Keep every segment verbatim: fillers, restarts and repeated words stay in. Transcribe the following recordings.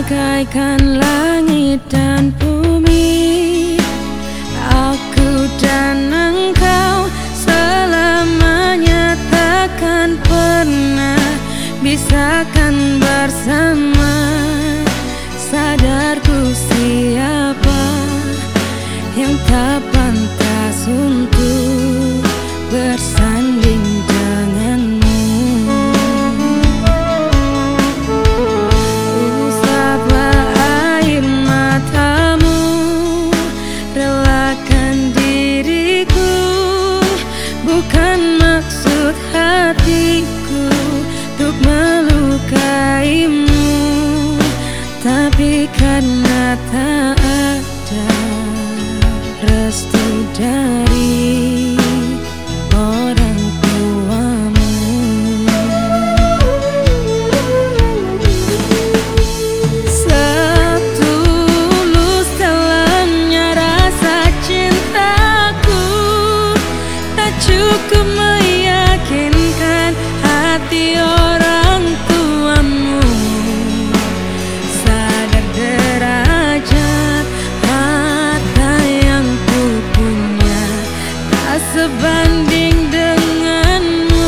bagaikan langit dan bumi. Aku dan engkau selamanya takkan pernah bisakan bersama. Sadarku siapa yang tak pantas untuk bersanding denganmu. Usaplah air matamu, relakan diriku. Bukan maksud hatiku untuk melukaimu, tapi karena tak ada restu dari orang tuamu. Setulus dalamnya rasa cintaku, tak cukup meyakinkan hati orang tuamu. Sadar derajat harta yang ku punya tak sebanding denganmu.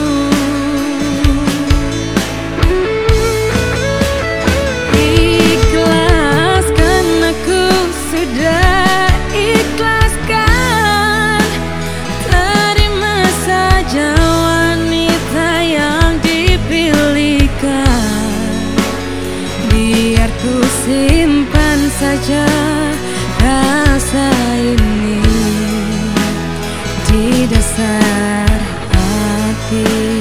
Ikhlaskan, aku sudah ikhlaskan. Terima saja wanita yang dipilihkan. Biar ku simpan saja rasa ini di dasar hati.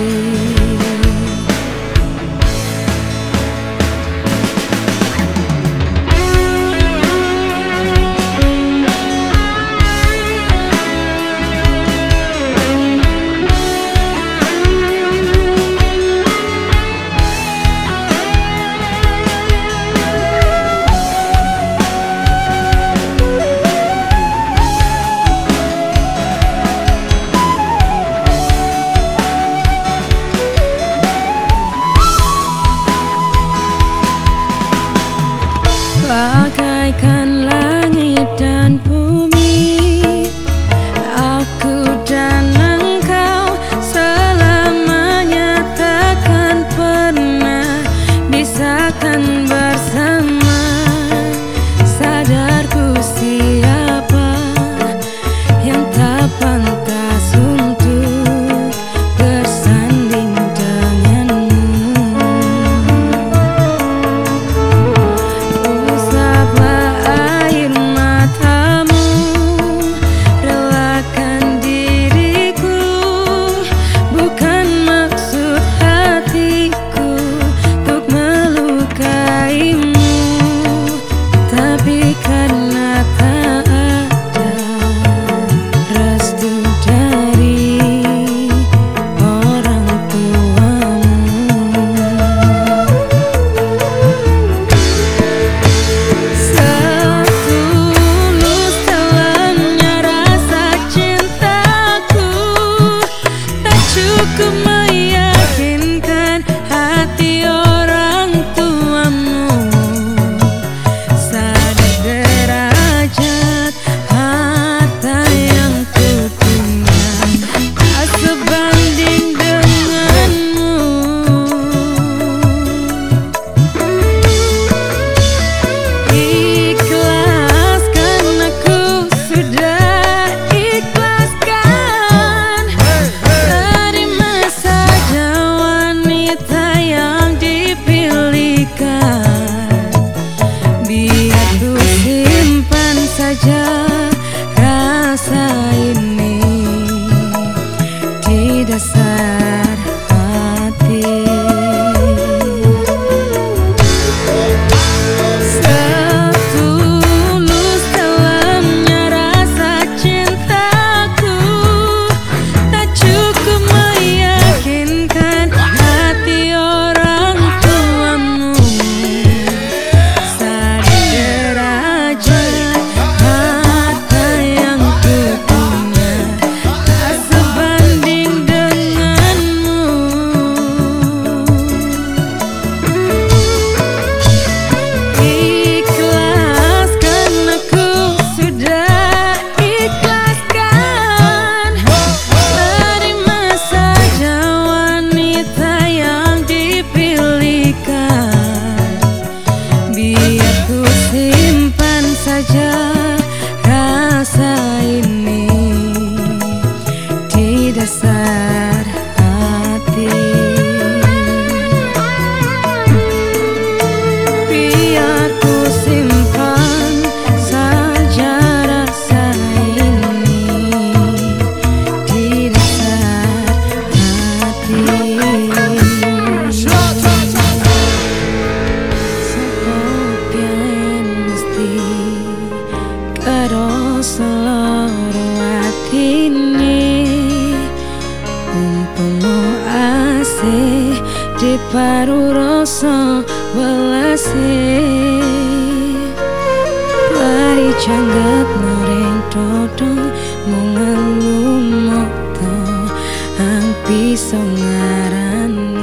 paru rasa welase Pari jangget noreng dodong Mung ngelum moto ang pisau ngaran